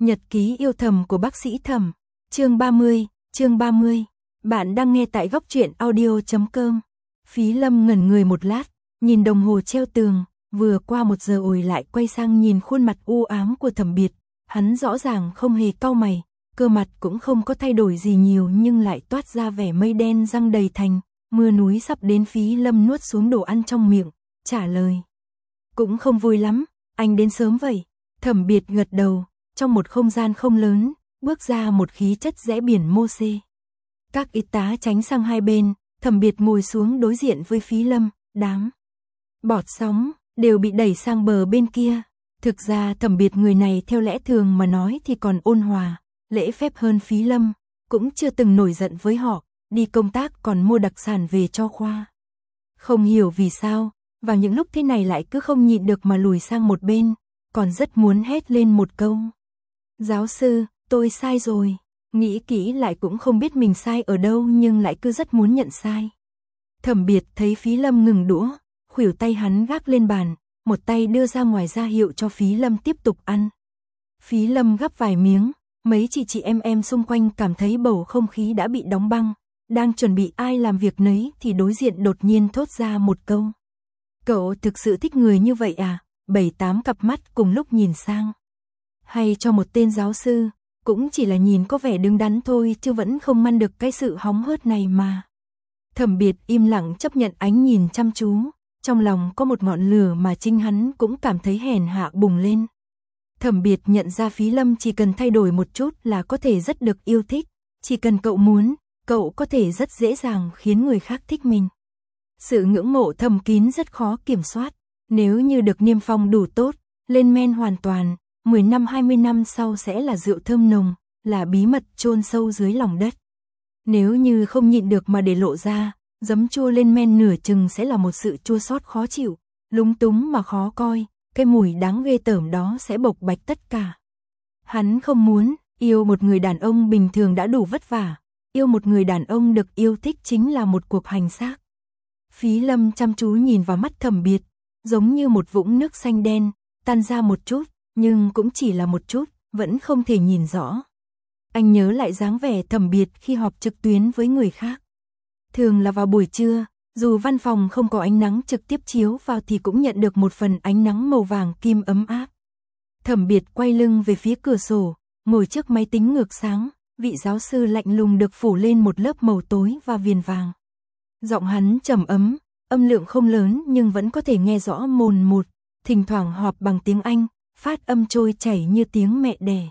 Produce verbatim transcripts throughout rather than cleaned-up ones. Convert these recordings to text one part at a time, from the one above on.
Nhật ký yêu thầm của bác sĩ Thẩm, chương ba mươi, chương ba mươi. Bạn đang nghe tại góc truyện audio chấm com. Phí Lâm ngẩn người một lát, nhìn đồng hồ treo tường, vừa qua một giờ ồi lại quay sang nhìn khuôn mặt u ám của Thẩm Biệt, hắn rõ ràng không hề cau mày, cơ mặt cũng không có thay đổi gì nhiều nhưng lại toát ra vẻ mây đen răng đầy thành, mưa núi sắp đến. Phí Lâm nuốt xuống đồ ăn trong miệng, trả lời. Cũng không vui lắm, anh đến sớm vậy. Thẩm Biệt gật đầu, trong một không gian không lớn, bước ra một khí chất rẽ biển mô xê. Các y tá tránh sang hai bên, Thẩm Biệt ngồi xuống đối diện với Phí Lâm, đám bọt sóng đều bị đẩy sang bờ bên kia. Thực ra Thẩm Biệt người này theo lẽ thường mà nói thì còn ôn hòa, lễ phép hơn Phí Lâm, cũng chưa từng nổi giận với họ, đi công tác còn mua đặc sản về cho khoa. Không hiểu vì sao, vào những lúc thế này lại cứ không nhịn được mà lùi sang một bên, còn rất muốn hét lên một câu. Giáo sư, tôi sai rồi. Nghĩ kỹ lại cũng không biết mình sai ở đâu nhưng lại cứ rất muốn nhận sai. Thẩm Biệt thấy Phí Lâm ngừng đũa, khuỷu tay hắn gác lên bàn, một tay đưa ra ngoài ra hiệu cho Phí Lâm tiếp tục ăn. Phí Lâm gắp vài miếng, mấy chị chị em em xung quanh cảm thấy bầu không khí đã bị đóng băng, đang chuẩn bị ai làm việc nấy thì đối diện đột nhiên thốt ra một câu. Cậu thực sự thích người như vậy à? Bảy tám cặp mắt cùng lúc nhìn sang. Hay cho một tên giáo sư, cũng chỉ là nhìn có vẻ đứng đắn thôi chứ vẫn không ngăn được cái sự hóng hớt này mà. Thẩm Biệt im lặng chấp nhận ánh nhìn chăm chú, trong lòng có một ngọn lửa mà chính hắn cũng cảm thấy hèn hạ bùng lên. Thẩm Biệt nhận ra Phí Lâm chỉ cần thay đổi một chút là có thể rất được yêu thích, chỉ cần cậu muốn, cậu có thể rất dễ dàng khiến người khác thích mình. Sự ngưỡng mộ thầm kín rất khó kiểm soát, nếu như được niêm phong đủ tốt, lên men hoàn toàn, mười năm hai mươi năm sau sẽ là rượu thơm nồng, là bí mật chôn sâu dưới lòng đất. Nếu như không nhịn được mà để lộ ra, giấm chua lên men nửa chừng sẽ là một sự chua xót khó chịu, lúng túng mà khó coi, cái mùi đáng ghê tởm đó sẽ bộc bạch tất cả. Hắn không muốn, yêu một người đàn ông bình thường đã đủ vất vả, yêu một người đàn ông được yêu thích chính là một cuộc hành xác. Phí Lâm chăm chú nhìn vào mắt Thẩm Biệt, giống như một vũng nước xanh đen, tan ra một chút, nhưng cũng chỉ là một chút, vẫn không thể nhìn rõ. Anh nhớ lại dáng vẻ Thẩm Biệt khi họp trực tuyến với người khác. Thường là vào buổi trưa, dù văn phòng không có ánh nắng trực tiếp chiếu vào thì cũng nhận được một phần ánh nắng màu vàng kim ấm áp. Thẩm Biệt quay lưng về phía cửa sổ, ngồi trước máy tính ngược sáng, vị giáo sư lạnh lùng được phủ lên một lớp màu tối và viền vàng. Giọng hắn trầm ấm, âm lượng không lớn nhưng vẫn có thể nghe rõ mồn một, thỉnh thoảng họp bằng tiếng Anh, phát âm trôi chảy như tiếng mẹ đẻ.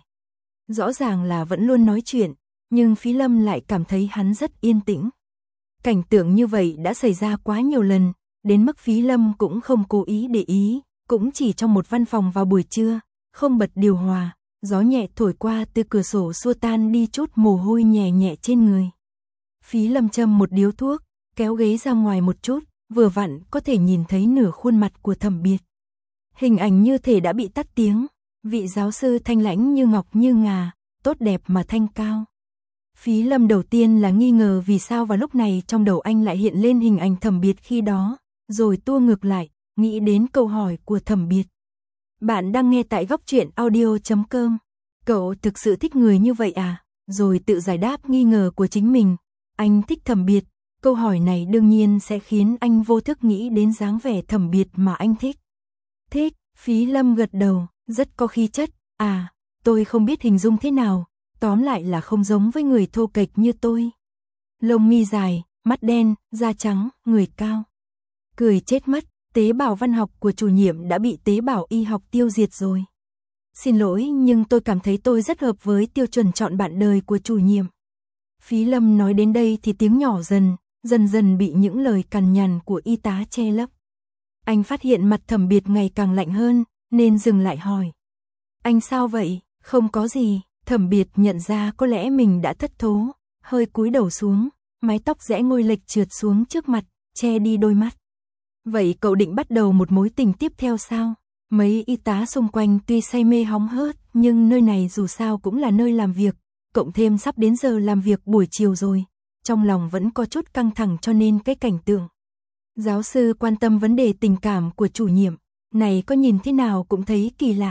Rõ ràng là vẫn luôn nói chuyện, nhưng Phí Lâm lại cảm thấy hắn rất yên tĩnh. Cảnh tượng như vậy đã xảy ra quá nhiều lần, đến mức Phí Lâm cũng không cố ý để ý, cũng chỉ trong một văn phòng vào buổi trưa, không bật điều hòa, gió nhẹ thổi qua từ cửa sổ xua tan đi chút mồ hôi nhẹ nhẹ trên người. Phí Lâm châm một điếu thuốc, kéo ghế ra ngoài một chút, vừa vặn có thể nhìn thấy nửa khuôn mặt của Thẩm Biệt. Hình ảnh như thể đã bị tắt tiếng, vị giáo sư thanh lãnh như ngọc như ngà, tốt đẹp mà thanh cao. Phí Lâm đầu tiên là nghi ngờ vì sao vào lúc này trong đầu anh lại hiện lên hình ảnh Thẩm Biệt khi đó, rồi tua ngược lại, nghĩ đến câu hỏi của Thẩm Biệt. Bạn đang nghe tại góc truyện audio chấm com. Cậu thực sự thích người như vậy à? Rồi tự giải đáp nghi ngờ của chính mình. Anh thích Thẩm Biệt. Câu hỏi này đương nhiên sẽ khiến anh vô thức nghĩ đến dáng vẻ Thẩm Biệt mà anh thích. Thích, Phí Lâm gật đầu, rất có khí chất. À, tôi không biết hình dung thế nào, tóm lại là không giống với người thô kệch như tôi. Lông mi dài, mắt đen, da trắng, người cao. Cười chết mất, tế bào văn học của chủ nhiệm đã bị tế bào y học tiêu diệt rồi. Xin lỗi nhưng tôi cảm thấy tôi rất hợp với tiêu chuẩn chọn bạn đời của chủ nhiệm. Phí Lâm nói đến đây thì tiếng nhỏ dần, dần dần bị những lời cằn nhằn của y tá che lấp. Anh phát hiện mặt Thẩm Biệt ngày càng lạnh hơn, nên dừng lại hỏi. Anh sao vậy? Không có gì. Thẩm Biệt nhận ra có lẽ mình đã thất thố, hơi cúi đầu xuống, mái tóc rẽ ngôi lệch trượt xuống trước mặt, che đi đôi mắt. Vậy cậu định bắt đầu một mối tình tiếp theo sao? Mấy y tá xung quanh tuy say mê hóng hớt, nhưng nơi này dù sao cũng là nơi làm việc, cộng thêm sắp đến giờ làm việc buổi chiều rồi. Trong lòng vẫn có chút căng thẳng cho nên cái cảnh tượng giáo sư quan tâm vấn đề tình cảm của chủ nhiệm, này có nhìn thế nào cũng thấy kỳ lạ.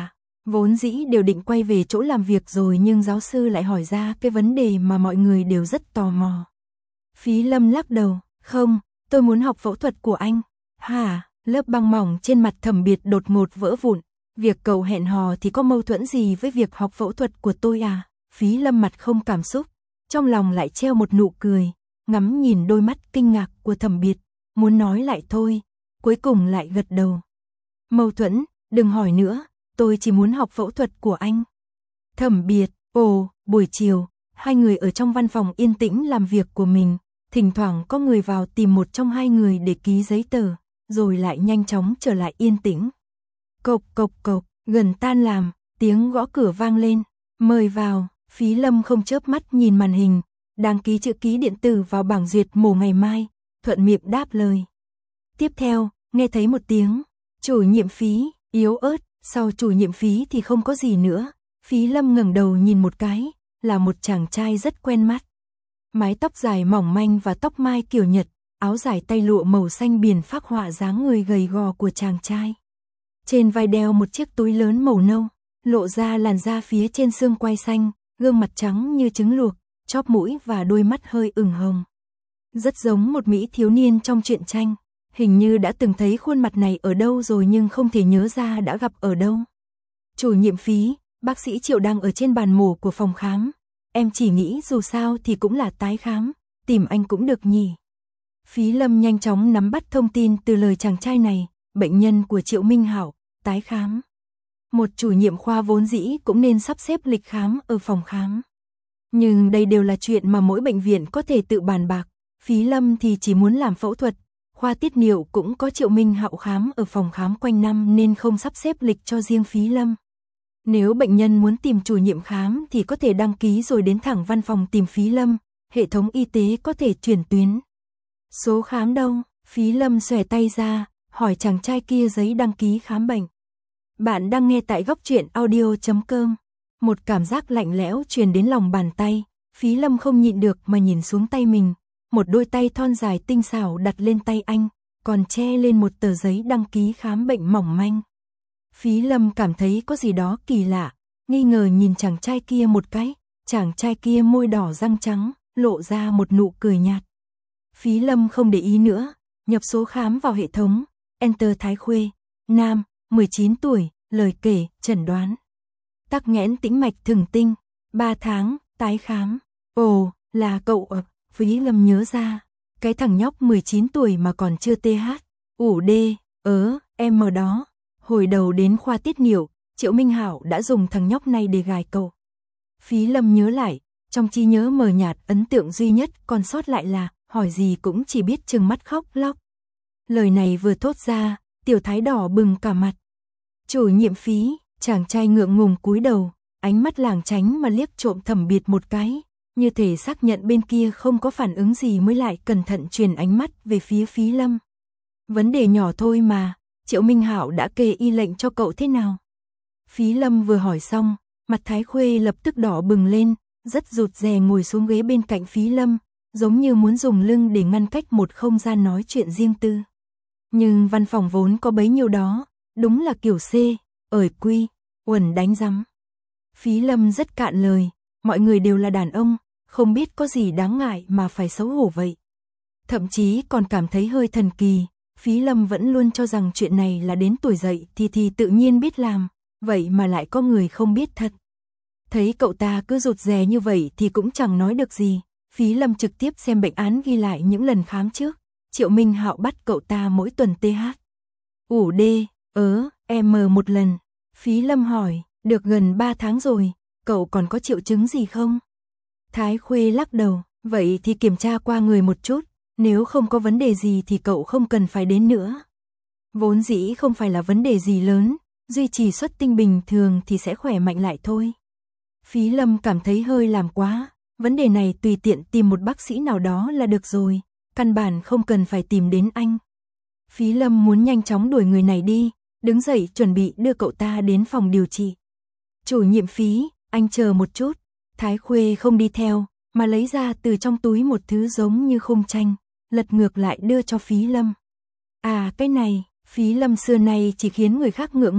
Vốn dĩ đều định quay về chỗ làm việc rồi nhưng giáo sư lại hỏi ra cái vấn đề mà mọi người đều rất tò mò. Phí Lâm lắc đầu, không, tôi muốn học phẫu thuật của anh. Hả, lớp băng mỏng trên mặt Thẩm Biệt đột ngột vỡ vụn. Việc cậu hẹn hò thì có mâu thuẫn gì với việc học phẫu thuật của tôi à? Phí Lâm mặt không cảm xúc, trong lòng lại treo một nụ cười, ngắm nhìn đôi mắt kinh ngạc của Thẩm Biệt, muốn nói lại thôi, cuối cùng lại gật đầu. Mâu thuẫn, đừng hỏi nữa, tôi chỉ muốn học phẫu thuật của anh. Thẩm Biệt, ồ, buổi chiều, hai người ở trong văn phòng yên tĩnh làm việc của mình, thỉnh thoảng có người vào tìm một trong hai người để ký giấy tờ, rồi lại nhanh chóng trở lại yên tĩnh. Cộc cộc cộc, gần tan làm, tiếng gõ cửa vang lên, mời vào. Phí Lâm không chớp mắt nhìn màn hình, đang ký chữ ký điện tử vào bảng duyệt mổ ngày mai, thuận miệng đáp lời. Tiếp theo, nghe thấy một tiếng, chủ nhiệm Phí, yếu ớt, sau chủ nhiệm Phí thì không có gì nữa. Phí Lâm ngẩng đầu nhìn một cái, là một chàng trai rất quen mắt. Mái tóc dài mỏng manh và tóc mai kiểu Nhật, áo dài tay lụa màu xanh biển phác họa dáng người gầy gò của chàng trai. Trên vai đeo một chiếc túi lớn màu nâu, lộ ra làn da phía trên xương quai xanh, gương mặt trắng như trứng luộc, chóp mũi và đôi mắt hơi ửng hồng. Rất giống một mỹ thiếu niên trong truyện tranh, hình như đã từng thấy khuôn mặt này ở đâu rồi nhưng không thể nhớ ra đã gặp ở đâu. Chủ nhiệm Phí, bác sĩ Triệu đang ở trên bàn mổ của phòng khám. Em chỉ nghĩ dù sao thì cũng là tái khám, tìm anh cũng được nhỉ. Phí Lâm nhanh chóng nắm bắt thông tin từ lời chàng trai này, bệnh nhân của Triệu Minh Hạo, tái khám. Một chủ nhiệm khoa vốn dĩ cũng nên sắp xếp lịch khám ở phòng khám. Nhưng đây đều là chuyện mà mỗi bệnh viện có thể tự bàn bạc. Phí Lâm thì chỉ muốn làm phẫu thuật, khoa tiết niệu cũng có Triệu Minh Hạo khám ở phòng khám quanh năm nên không sắp xếp lịch cho riêng Phí Lâm. Nếu bệnh nhân muốn tìm chủ nhiệm khám thì có thể đăng ký rồi đến thẳng văn phòng tìm Phí Lâm, hệ thống y tế có thể chuyển tuyến. Số khám đâu? Phí Lâm xòe tay ra, hỏi chàng trai kia giấy đăng ký khám bệnh. Bạn đang nghe tại góc truyện audio chấm com. Một cảm giác lạnh lẽo truyền đến lòng bàn tay, Phí Lâm không nhịn được mà nhìn xuống tay mình, một đôi tay thon dài tinh xảo đặt lên tay anh, còn che lên một tờ giấy đăng ký khám bệnh mỏng manh. Phí Lâm cảm thấy có gì đó kỳ lạ, nghi ngờ nhìn chàng trai kia một cái, chàng trai kia môi đỏ răng trắng, lộ ra một nụ cười nhạt. Phí Lâm không để ý nữa, nhập số khám vào hệ thống, enter Thái Khuê, nam, mười chín tuổi, lời kể, chẩn đoán. Tắc nghẽn tĩnh mạch thường tinh, ba tháng, tái khám. Ồ, là cậu à? Phí Lâm nhớ ra, cái thằng nhóc mười chín tuổi mà còn chưa tê hát, ủ đê, ớ, em ở đó. Hồi đầu đến khoa tiết niệu, Triệu Minh Hạo đã dùng thằng nhóc này để gài cậu. Phí Lâm nhớ lại, trong trí nhớ mờ nhạt ấn tượng duy nhất còn sót lại là, hỏi gì cũng chỉ biết trừng mắt khóc lóc. Lời này vừa thốt ra, Tiểu Thái đỏ bừng cả mặt. Chủ nhiệm Phí, chàng trai ngượng ngùng cúi đầu, ánh mắt lảng tránh mà liếc trộm Thẩm Biệt một cái, như thể xác nhận bên kia không có phản ứng gì mới lại cẩn thận truyền ánh mắt về phía Phí Lâm. Vấn đề nhỏ thôi mà, Triệu Minh Hạo đã kê y lệnh cho cậu thế nào? Phí Lâm vừa hỏi xong, mặt Thái Khuê lập tức đỏ bừng lên, rất rụt rè ngồi xuống ghế bên cạnh Phí Lâm, giống như muốn dùng lưng để ngăn cách một không gian nói chuyện riêng tư. Nhưng văn phòng vốn có bấy nhiêu đó, đúng là kiểu C, ởi quy, uẩn đánh rắm. Phí Lâm rất cạn lời, mọi người đều là đàn ông, không biết có gì đáng ngại mà phải xấu hổ vậy. Thậm chí còn cảm thấy hơi thần kỳ, Phí Lâm vẫn luôn cho rằng chuyện này là đến tuổi dậy thì thì tự nhiên biết làm, vậy mà lại có người không biết thật. Thấy cậu ta cứ rụt rè như vậy thì cũng chẳng nói được gì, Phí Lâm trực tiếp xem bệnh án ghi lại những lần khám trước. Triệu Minh Hạo bắt cậu ta mỗi tuần tê hát. Ủ đê, ớ, em một lần. Phí Lâm hỏi, được gần ba tháng rồi, cậu còn có triệu chứng gì không? Thái Khuê lắc đầu, vậy thì kiểm tra qua người một chút, nếu không có vấn đề gì thì cậu không cần phải đến nữa. Vốn dĩ không phải là vấn đề gì lớn, duy trì xuất tinh bình thường thì sẽ khỏe mạnh lại thôi. Phí Lâm cảm thấy hơi làm quá, vấn đề này tùy tiện tìm một bác sĩ nào đó là được rồi, căn bản không cần phải tìm đến anh. Phí Lâm muốn nhanh chóng đuổi người này đi, đứng dậy chuẩn bị đưa cậu ta đến phòng điều trị. Chủ nhiệm Phí, anh chờ một chút. Thái Khuê không đi theo, mà lấy ra từ trong túi một thứ giống như khung tranh, lật ngược lại đưa cho Phí Lâm. À cái này, Phí Lâm xưa nay chỉ khiến người khác ngượng ngùng,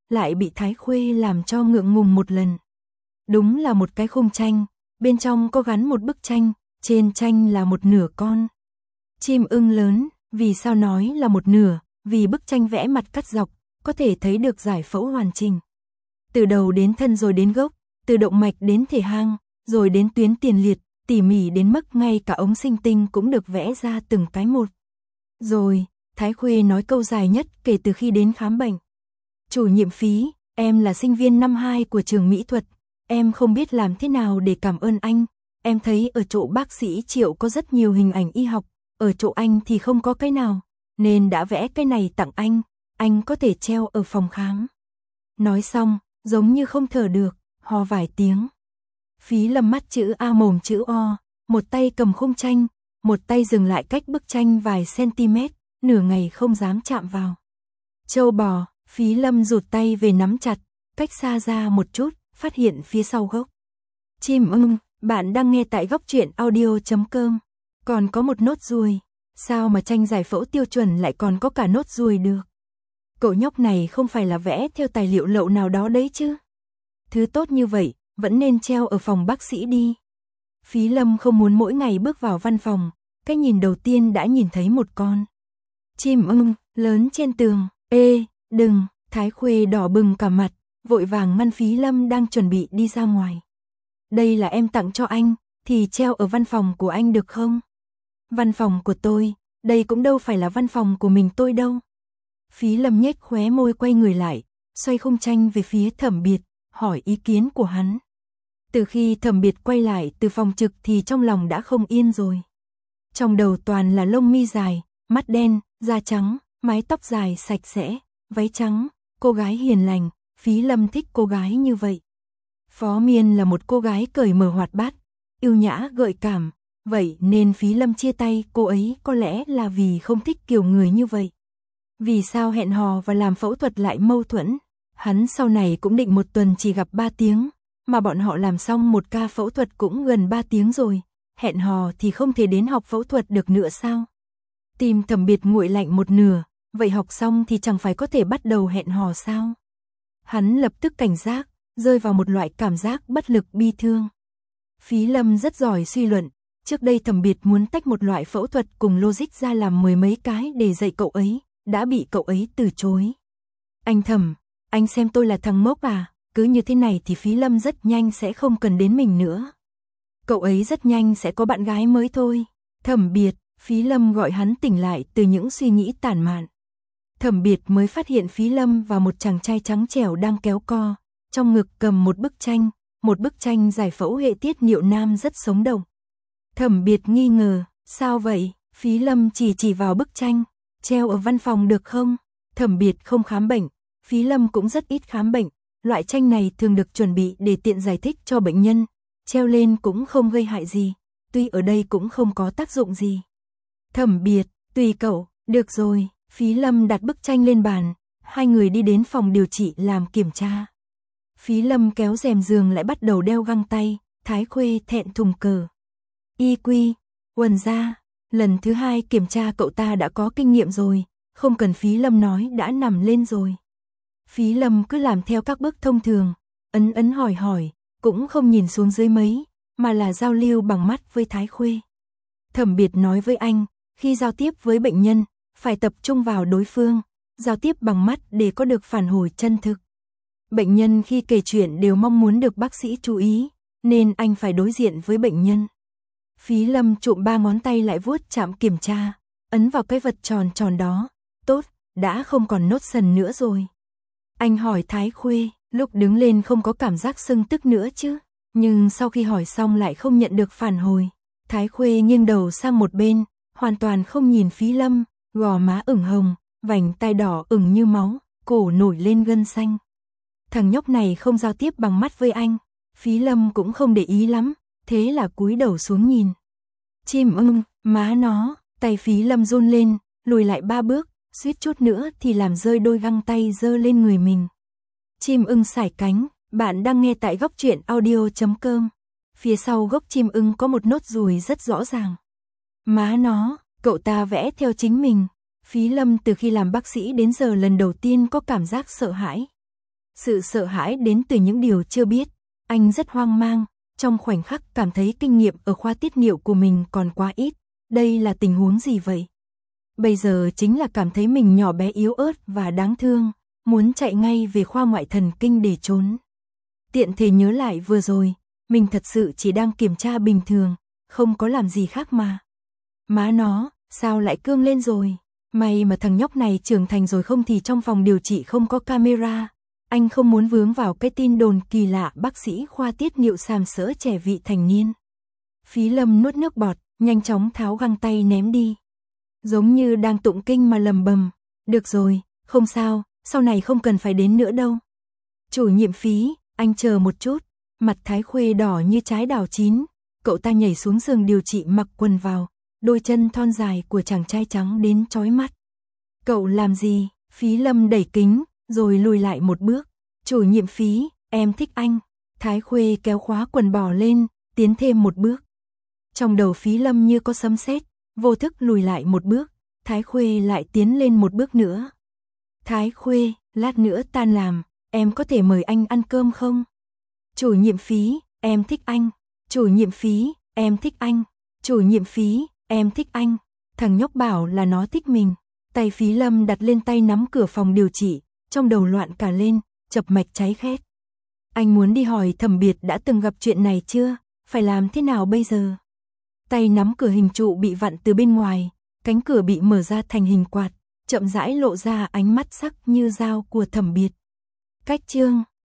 lại bị Thái Khuê làm cho ngượng ngùng một lần. Đúng là một cái khung tranh, bên trong có gắn một bức tranh, trên tranh là một nửa con chim ưng lớn. Vì sao nói là một nửa? Vì bức tranh vẽ mặt cắt dọc, có thể thấy được giải phẫu hoàn chỉnh. Từ đầu đến thân rồi đến gốc, từ động mạch đến thể hang, rồi đến tuyến tiền liệt, tỉ mỉ đến mức ngay cả ống sinh tinh cũng được vẽ ra từng cái một. Rồi, Thái Khuê nói câu dài nhất kể từ khi đến khám bệnh. Chủ nhiệm Phí, em là sinh viên năm hai của trường mỹ thuật, em không biết làm thế nào để cảm ơn anh. Em thấy ở chỗ bác sĩ Triệu có rất nhiều hình ảnh y học, ở chỗ anh thì không có cái nào, nên đã vẽ cái này tặng anh, anh có thể treo ở phòng khám. Nói xong, giống như không thở được, ho vài tiếng. Phí Lâm mắt chữ A mồm chữ O, một tay cầm khung tranh, một tay dừng lại cách bức tranh vài cm, nửa ngày không dám chạm vào. Châu bò, Phí Lâm rụt tay về nắm chặt, cách xa ra một chút, phát hiện phía sau gốc chim ưng. Bạn đang nghe tại góc truyện audio chấm com. Còn có một nốt ruồi. Sao mà tranh giải phẫu tiêu chuẩn lại còn có cả nốt ruồi được? Cậu nhóc này không phải là vẽ theo tài liệu lậu nào đó đấy chứ? Thứ tốt như vậy, vẫn nên treo ở phòng bác sĩ đi. Phí Lâm không muốn mỗi ngày bước vào văn phòng, cái nhìn đầu tiên đã nhìn thấy một con chim ưng lớn trên tường. Ê, đừng! Thái Khuê đỏ bừng cả mặt, vội vàng ngăn Phí Lâm đang chuẩn bị đi ra ngoài. Đây là em tặng cho anh, thì treo ở văn phòng của anh được không? Văn phòng của tôi, đây cũng đâu phải là văn phòng của mình tôi đâu. Phí Lâm nhếch khóe môi quay người lại, xoay khung tranh về phía Thẩm Biệt, hỏi ý kiến của hắn. Từ khi Thẩm Biệt quay lại từ phòng trực thì trong lòng đã không yên rồi. Trong đầu toàn là lông mi dài, mắt đen, da trắng, mái tóc dài sạch sẽ, váy trắng, cô gái hiền lành, Phí Lâm thích cô gái như vậy. Phó Miên là một cô gái cởi mở hoạt bát, yêu nhã gợi cảm, vậy nên Phí Lâm chia tay cô ấy có lẽ là vì không thích kiểu người như vậy. Vì sao hẹn hò và làm phẫu thuật lại mâu thuẫn? Hắn sau này cũng định một tuần chỉ gặp ba tiếng, mà bọn họ làm xong một ca phẫu thuật cũng gần ba tiếng rồi, hẹn hò thì không thể đến học phẫu thuật được nữa sao? Tim Thẩm Biệt nguội lạnh một nửa, vậy học xong thì chẳng phải có thể bắt đầu hẹn hò sao? Hắn lập tức cảnh giác, rơi vào một loại cảm giác bất lực bi thương. Phí Lâm rất giỏi suy luận, trước đây Thẩm Biệt muốn tách một loại phẫu thuật cùng logic ra làm mười mấy cái để dạy cậu ấy, đã bị cậu ấy từ chối. Anh Thẩm, anh xem tôi là thằng ngốc à, cứ như thế này thì Phí Lâm rất nhanh sẽ không cần đến mình nữa. Cậu ấy rất nhanh sẽ có bạn gái mới thôi. Thẩm Biệt, Phí Lâm gọi hắn tỉnh lại từ những suy nghĩ tản mạn. Thẩm Biệt mới phát hiện Phí Lâm và một chàng trai trắng trẻo đang kéo co, trong ngực cầm một bức tranh, một bức tranh giải phẫu hệ tiết niệu nam rất sống động. Thẩm Biệt nghi ngờ, sao vậy? Phí Lâm chỉ chỉ vào bức tranh, treo ở văn phòng được không? Thẩm Biệt không khám bệnh, Phí Lâm cũng rất ít khám bệnh, loại tranh này thường được chuẩn bị để tiện giải thích cho bệnh nhân, treo lên cũng không gây hại gì, tuy ở đây cũng không có tác dụng gì. Thẩm Biệt, tùy cậu, được rồi. Phí Lâm đặt bức tranh lên bàn, hai người đi đến phòng điều trị làm kiểm tra. Phí Lâm kéo rèm giường lại bắt đầu đeo găng tay, Thái Khuê thẹn thùng cờ. Y quy, quần ra, lần thứ hai kiểm tra cậu ta đã có kinh nghiệm rồi, không cần Phí Lâm nói đã nằm lên rồi. Phí Lâm cứ làm theo các bước thông thường, ấn ấn hỏi hỏi, cũng không nhìn xuống dưới mấy, mà là giao lưu bằng mắt với Thái Khuê. Thẩm Biệt nói với anh, khi giao tiếp với bệnh nhân, phải tập trung vào đối phương, giao tiếp bằng mắt để có được phản hồi chân thực. Bệnh nhân khi kể chuyện đều mong muốn được bác sĩ chú ý, nên anh phải đối diện với bệnh nhân. Phí Lâm trụm ba ngón tay lại vuốt chạm kiểm tra, ấn vào cái vật tròn tròn đó, tốt, đã không còn nốt sần nữa rồi. Anh hỏi Thái Khuê, lúc đứng lên không có cảm giác sưng tức nữa chứ, nhưng sau khi hỏi xong lại không nhận được phản hồi. Thái Khuê nghiêng đầu sang một bên, hoàn toàn không nhìn Phí Lâm, gò má ửng hồng, vành tai đỏ ửng như máu, cổ nổi lên gân xanh. Thằng nhóc này không giao tiếp bằng mắt với anh, Phí Lâm cũng không để ý lắm, thế là cúi đầu xuống nhìn. Chim ưng, má nó, tay Phí Lâm run lên, lùi lại ba bước, suýt chút nữa thì làm rơi đôi găng tay giơ lên người mình. Chim ưng sải cánh, bạn đang nghe tại góc truyện audio chấm com. Phía sau gốc chim ưng có một nốt ruồi rất rõ ràng. Má nó, cậu ta vẽ theo chính mình. Phí Lâm từ khi làm bác sĩ đến giờ lần đầu tiên có cảm giác sợ hãi. Sự sợ hãi đến từ những điều chưa biết, anh rất hoang mang, trong khoảnh khắc cảm thấy kinh nghiệm ở khoa tiết niệu của mình còn quá ít, đây là tình huống gì vậy? Bây giờ chính là cảm thấy mình nhỏ bé yếu ớt và đáng thương, muốn chạy ngay về khoa ngoại thần kinh để trốn. Tiện thể nhớ lại vừa rồi, mình thật sự chỉ đang kiểm tra bình thường, không có làm gì khác mà. Má nó, sao lại cương lên rồi? May mà thằng nhóc này trưởng thành rồi, không thì trong phòng điều trị không có camera. Anh không muốn vướng vào cái tin đồn kỳ lạ bác sĩ khoa tiết niệu sàm sỡ trẻ vị thành niên. Phí Lâm nuốt nước bọt, nhanh chóng tháo găng tay ném đi. Giống như đang tụng kinh mà lầm bầm. Được rồi, không sao, sau này không cần phải đến nữa đâu. Chủ nhiệm Phí, anh chờ một chút. Mặt Thái Khuê đỏ như trái đào chín. Cậu ta nhảy xuống giường điều trị mặc quần vào. Đôi chân thon dài của chàng trai trắng đến chói mắt. Cậu làm gì? Phí Lâm đẩy kính, rồi lùi lại một bước. Chủ nhiệm Phí, em thích anh. Thái Khuê kéo khóa quần bò lên, tiến thêm một bước. Trong đầu Phí Lâm như có sấm sét, vô thức lùi lại một bước. Thái Khuê lại tiến lên một bước nữa. Thái Khuê, lát nữa tan làm, em có thể mời anh ăn cơm không? Chủ nhiệm Phí, em thích anh. Chủ nhiệm Phí, em thích anh. Chủ nhiệm Phí, em thích anh. Thằng nhóc bảo là nó thích mình. Tay Phí Lâm đặt lên tay nắm cửa phòng điều trị, trong đầu loạn cả lên, chập mạch cháy khét. Anh muốn đi hỏi Thẩm Biệt đã từng gặp chuyện này chưa, phải làm thế nào bây giờ? Tay nắm cửa hình trụ bị vặn từ bên ngoài, cánh cửa bị mở ra thành hình quạt, chậm rãi lộ ra ánh mắt sắc như dao của Thẩm Biệt. Cách chương